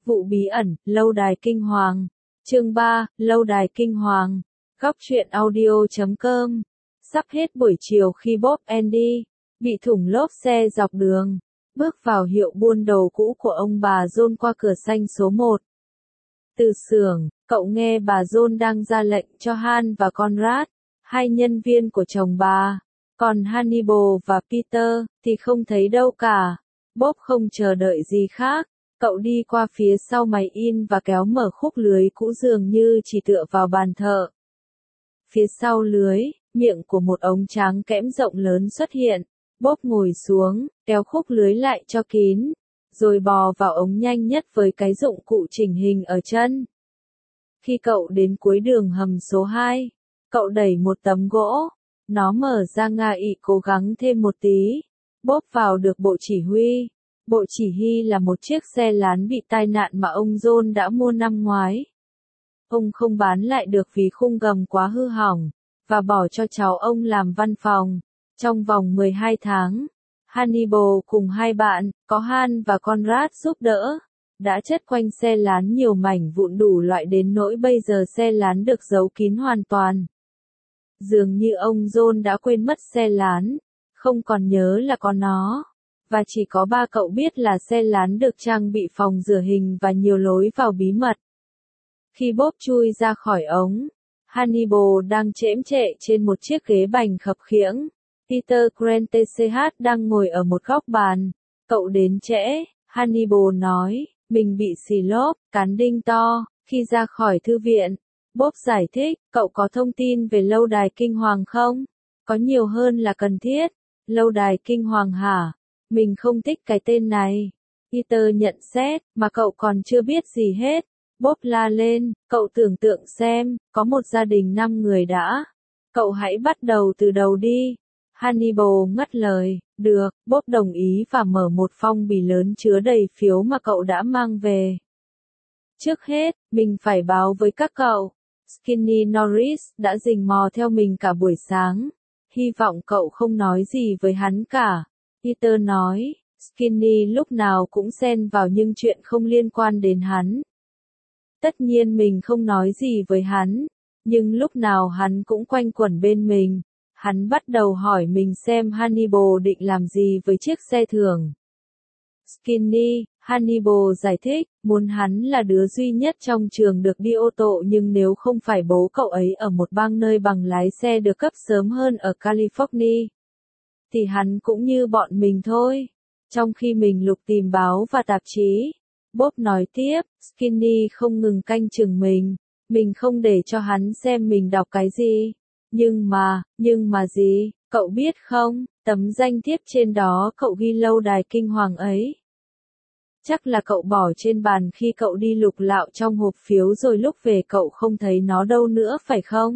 Vụ bí ẩn, lâu đài kinh hoàng. Chương 3, lâu đài kinh hoàng. Góc truyện audio.com. Sắp hết buổi chiều khi Bob Andy bị thủng lốp xe dọc đường, bước vào hiệu buôn đồ cũ của ông bà John qua cửa xanh số 1. Từ xưởng, cậu nghe bà John đang ra lệnh cho Han và Conrad, hai nhân viên của chồng bà. Còn Hannibal và Peter thì không thấy đâu cả. Bob không chờ đợi gì khác. Cậu đi qua phía sau máy in và kéo mở khúc lưới cũ dường như chỉ tựa vào bàn thợ. Phía sau lưới, miệng của một ống trắng kẽm rộng lớn xuất hiện. Bob ngồi xuống, kéo khúc lưới lại cho kín, rồi bò vào ống nhanh nhất với cái dụng cụ chỉnh hình ở chân. Khi cậu đến cuối đường hầm số 2, cậu đẩy một tấm gỗ. Nó mở ra ngà ị cố gắng thêm một tí. Bob vào được bộ chỉ huy. Bộ chỉ huy là một chiếc xe lán bị tai nạn mà ông John đã mua năm ngoái. Ông không bán lại được vì khung gầm quá hư hỏng, và bỏ cho cháu ông làm văn phòng. Trong vòng 12 tháng, Hannibal cùng hai bạn, có Han và Conrad giúp đỡ, đã chất quanh xe lán nhiều mảnh vụn đủ loại đến nỗi bây giờ xe lán được giấu kín hoàn toàn. Dường như ông John đã quên mất xe lán, không còn nhớ là có nó, và chỉ có ba cậu biết là xe lán được trang bị phòng rửa hình và nhiều lối vào bí mật. Khi Bob chui ra khỏi ống, Hannibal đang chễm chệ trên một chiếc ghế bành khập khiễng. Peter Grant TCH đang ngồi ở một góc bàn. Cậu đến trễ, Hannibal nói, mình bị xì lốp, cán đinh to, khi ra khỏi thư viện. Bob giải thích, cậu có thông tin về lâu đài kinh hoàng không? Có nhiều hơn là cần thiết. Lâu đài kinh hoàng hả? Mình không thích cái tên này. Peter nhận xét, mà cậu còn chưa biết gì hết. Bob la lên, cậu tưởng tượng xem, có một gia đình 5 người đã. Cậu hãy bắt đầu từ đầu đi. Hannibal ngắt lời, được, Bob đồng ý và mở một phong bì lớn chứa đầy phiếu mà cậu đã mang về. Trước hết, mình phải báo với các cậu. Skinny Norris đã rình mò theo mình cả buổi sáng. Hy vọng cậu không nói gì với hắn cả. Peter nói, Skinny lúc nào cũng xen vào những chuyện không liên quan đến hắn. Tất nhiên mình không nói gì với hắn, nhưng lúc nào hắn cũng quanh quẩn bên mình. Hắn bắt đầu hỏi mình xem Hannibal định làm gì với chiếc xe thưởng. Skinny, Hannibal giải thích, muốn hắn là đứa duy nhất trong trường được đi ô tô nhưng nếu không phải bố cậu ấy ở một bang nơi bằng lái xe được cấp sớm hơn ở California, thì hắn cũng như bọn mình thôi. Trong khi mình lục tìm báo và tạp chí, Bob nói tiếp, Skinny không ngừng canh chừng mình không để cho hắn xem mình đọc cái gì. Nhưng mà gì, cậu biết không, tấm danh thiếp trên đó cậu ghi lâu đài kinh hoàng ấy. Chắc là cậu bỏ trên bàn khi cậu đi lục lạo trong hộp phiếu rồi lúc về cậu không thấy nó đâu nữa phải không?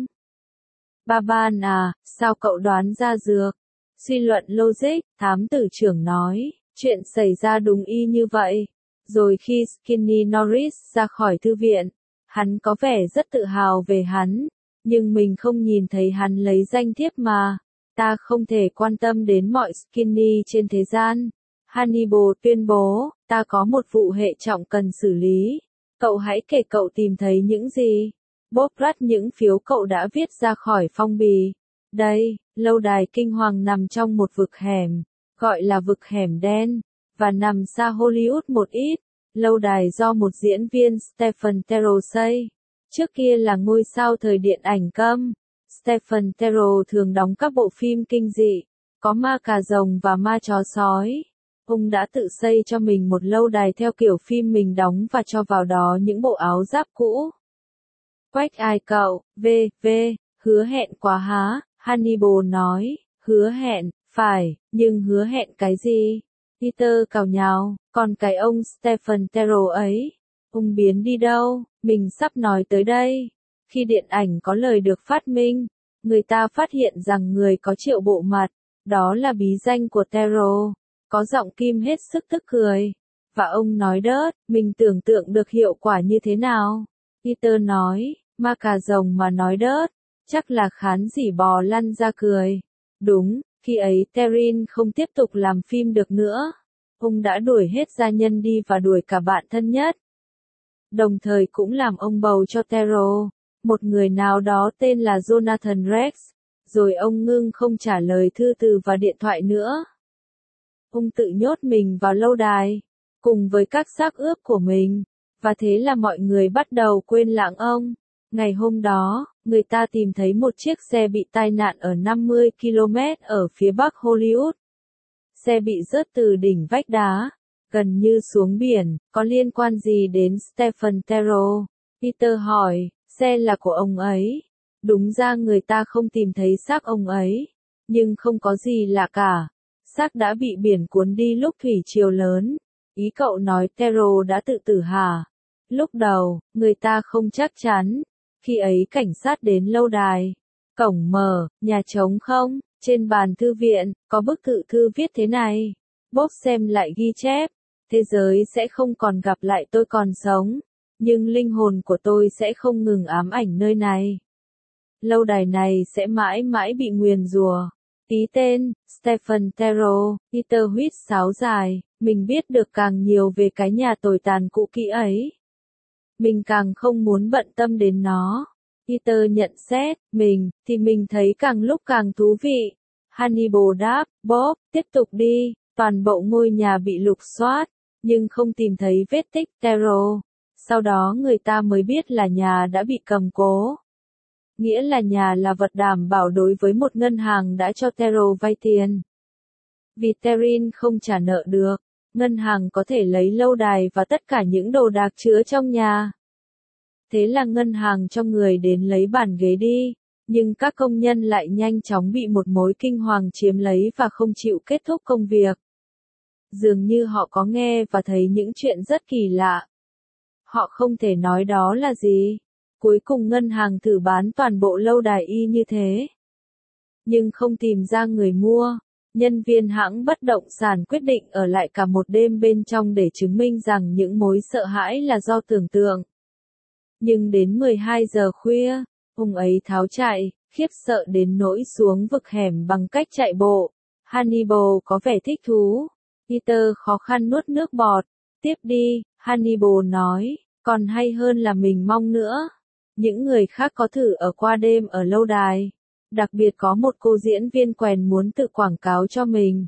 Baban à, sao cậu đoán ra dược? Suy luận logic, thám tử trưởng nói, chuyện xảy ra đúng y như vậy. Rồi khi Skinny Norris ra khỏi thư viện, hắn có vẻ rất tự hào về hắn. Nhưng mình không nhìn thấy hắn lấy danh thiếp mà. Ta không thể quan tâm đến mọi Skinny trên thế gian. Hannibal tuyên bố, ta có một vụ hệ trọng cần xử lý. Cậu hãy kể cậu tìm thấy những gì. Bob rắt những phiếu cậu đã viết ra khỏi phong bì. Đây, lâu đài kinh hoàng nằm trong một vực hẻm, gọi là vực hẻm đen, và nằm xa Hollywood một ít. Lâu đài do một diễn viên Stephen Terrell xây. Trước kia là ngôi sao thời điện ảnh câm, Stephen Terrell thường đóng các bộ phim kinh dị, có ma cà rồng và ma chó sói. Ông đã tự xây cho mình một lâu đài theo kiểu phim mình đóng và cho vào đó những bộ áo giáp cũ. Quách ai cậu, hứa hẹn quá há, Hannibal nói, hứa hẹn, phải, nhưng hứa hẹn cái gì? Peter cào nhào, còn cái ông Stephen Terrell ấy, ông biến đi đâu? Mình sắp nói tới đây. Khi điện ảnh có lời được phát minh, người ta phát hiện rằng người có triệu bộ mặt, đó là bí danh của Terrell, có giọng Kim hết sức tức cười. Và ông nói đớt, mình tưởng tượng được hiệu quả như thế nào. Peter nói, ma cà rồng mà nói đớt, chắc là khán giả bò lăn ra cười. Đúng, khi ấy Terrin không tiếp tục làm phim được nữa. Ông đã đuổi hết gia nhân đi và đuổi cả bạn thân nhất. đồng thời cũng làm ông bầu cho Tero, một người nào đó tên là Jonathan Rex, rồi ông ngưng không trả lời thư từ và điện thoại nữa. Ông tự nhốt mình vào lâu đài, cùng với các xác ướp của mình, và thế là mọi người bắt đầu quên lãng ông. Ngày hôm đó, người ta tìm thấy một chiếc xe bị tai nạn ở 50 km ở phía bắc Hollywood. Xe bị rớt từ đỉnh vách đá, gần như xuống biển, có liên quan gì đến Stephen Tero? Peter hỏi, xe là của ông ấy. Đúng ra người ta không tìm thấy xác ông ấy, nhưng không có gì lạ cả. Xác đã bị biển cuốn đi lúc thủy triều lớn. Ý cậu nói Tero đã tự tử hả? Lúc đầu, người ta không chắc chắn. Khi ấy cảnh sát đến lâu đài. Cổng mở, nhà trống không, trên bàn thư viện, có bức tự thư viết thế này. Bob xem lại ghi chép. Thế giới sẽ không còn gặp lại tôi còn sống, nhưng linh hồn của tôi sẽ không ngừng ám ảnh nơi này. Lâu đài này sẽ mãi mãi bị nguyền rủa. Ký tên, Stephen Tero. Peter huýt sáo dài, mình biết được càng nhiều về cái nhà tồi tàn cũ kỹ ấy, mình càng không muốn bận tâm đến nó. Peter nhận xét, mình thấy càng lúc càng thú vị. Hannibal đáp, Bob, tiếp tục đi. Toàn bộ ngôi nhà bị lục soát, nhưng không tìm thấy vết tích Tero. Sau đó người ta mới biết là nhà đã bị cầm cố. Nghĩa là nhà là vật đảm bảo đối với một ngân hàng đã cho Tero vay tiền. Vì Terin không trả nợ được, ngân hàng có thể lấy lâu đài và tất cả những đồ đạc chứa trong nhà. Thế là ngân hàng cho người đến lấy bàn ghế đi, nhưng các công nhân lại nhanh chóng bị một mối kinh hoàng chiếm lấy và không chịu kết thúc công việc. Dường như họ có nghe và thấy những chuyện rất kỳ lạ. Họ không thể nói đó là gì. Cuối cùng ngân hàng thử bán toàn bộ lâu đài y như thế, nhưng không tìm ra người mua. Nhân viên hãng bất động sản quyết định ở lại cả một đêm bên trong để chứng minh rằng những mối sợ hãi là do tưởng tượng. Nhưng đến 12 giờ khuya, ông ấy tháo chạy, khiếp sợ đến nỗi xuống vực hẻm bằng cách chạy bộ. Hannibal có vẻ thích thú. Peter khó khăn nuốt nước bọt. Tiếp đi, Hannibal nói, còn hay hơn là mình mong nữa. Những người khác có thử ở qua đêm ở lâu đài. Đặc biệt có một cô diễn viên quèn muốn tự quảng cáo cho mình.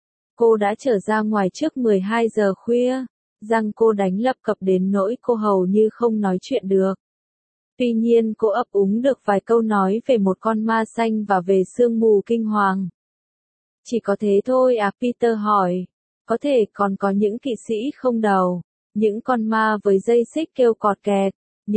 Cô đã trở ra ngoài trước 12 giờ khuya. Răng cô đánh lập cập đến nỗi cô hầu như không nói chuyện được. Tuy nhiên cô ấp úng được vài câu nói về một con ma xanh và về sương mù kinh hoàng. Chỉ có thế thôi à? Peter hỏi. Có thể còn có những kỵ sĩ không đầu, những con ma với dây xích kêu cọt kẹt,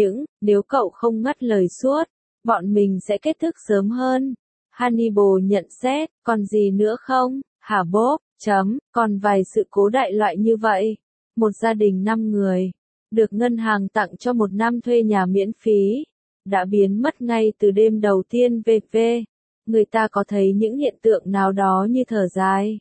nếu cậu không ngắt lời suốt, bọn mình sẽ kết thúc sớm hơn. Hannibal nhận xét, còn gì nữa không, hả Bob? Còn vài sự cố đại loại như vậy. Một gia đình 5 người, được ngân hàng tặng cho một năm thuê nhà miễn phí, đã biến mất ngay từ đêm đầu tiên VV. Người ta có thấy những hiện tượng nào đó như thở dài,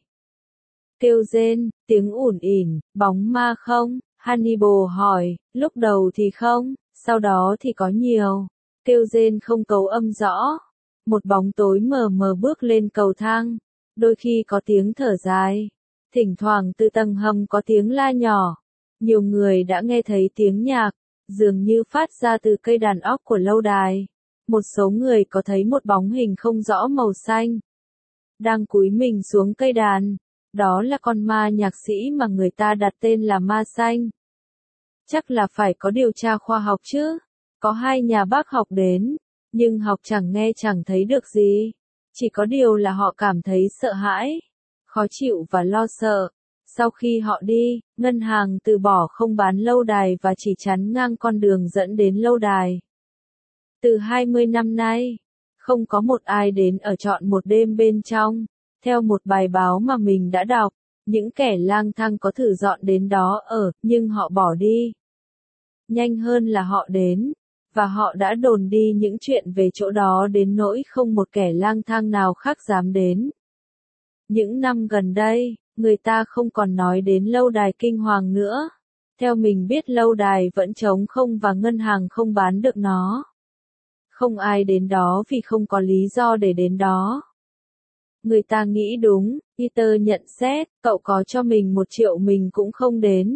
kêu rên, tiếng ủn ỉn, bóng ma không? Hannibal hỏi, lúc đầu thì không, sau đó thì có nhiều. Kêu rên không cấu âm rõ. Một bóng tối mờ mờ bước lên cầu thang. Đôi khi có tiếng thở dài. Thỉnh thoảng từ tầng hầm có tiếng la nhỏ. Nhiều người đã nghe thấy tiếng nhạc, dường như phát ra từ cây đàn óc của lâu đài. Một số người có thấy một bóng hình không rõ màu xanh, đang cúi mình xuống cây đàn. Đó là con ma nhạc sĩ mà người ta đặt tên là ma xanh. Chắc là phải có điều tra khoa học chứ. Có 2 nhà bác học đến, nhưng học chẳng nghe chẳng thấy được gì. Chỉ có điều là họ cảm thấy sợ hãi, khó chịu và lo sợ. Sau khi họ đi, ngân hàng từ bỏ không bán lâu đài và chỉ chắn ngang con đường dẫn đến lâu đài. Từ 20 năm nay, không có một ai đến ở trọn một đêm bên trong. Theo một bài báo mà mình đã đọc, những kẻ lang thang có thử dọn đến đó ở, nhưng họ bỏ đi. Nhanh hơn là họ đến, và họ đã đồn đi những chuyện về chỗ đó đến nỗi không một kẻ lang thang nào khác dám đến. Những năm gần đây, người ta không còn nói đến lâu đài kinh hoàng nữa. Theo mình biết lâu đài vẫn trống không và ngân hàng không bán được nó. Không ai đến đó vì không có lý do để đến đó. Người ta nghĩ đúng, Peter nhận xét, cậu có cho mình 1 triệu mình cũng không đến.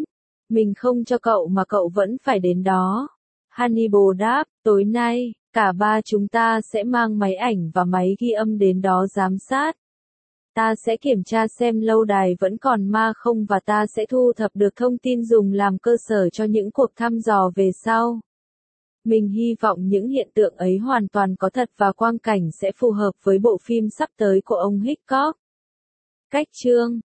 Mình không cho cậu mà cậu vẫn phải đến đó. Hannibal đáp, tối nay, cả ba chúng ta sẽ mang máy ảnh và máy ghi âm đến đó giám sát. Ta sẽ kiểm tra xem lâu đài vẫn còn ma không và ta sẽ thu thập được thông tin dùng làm cơ sở cho những cuộc thăm dò về sau. Mình hy vọng những hiện tượng ấy hoàn toàn có thật và quang cảnh sẽ phù hợp với bộ phim sắp tới của ông Hitchcock. Cách chương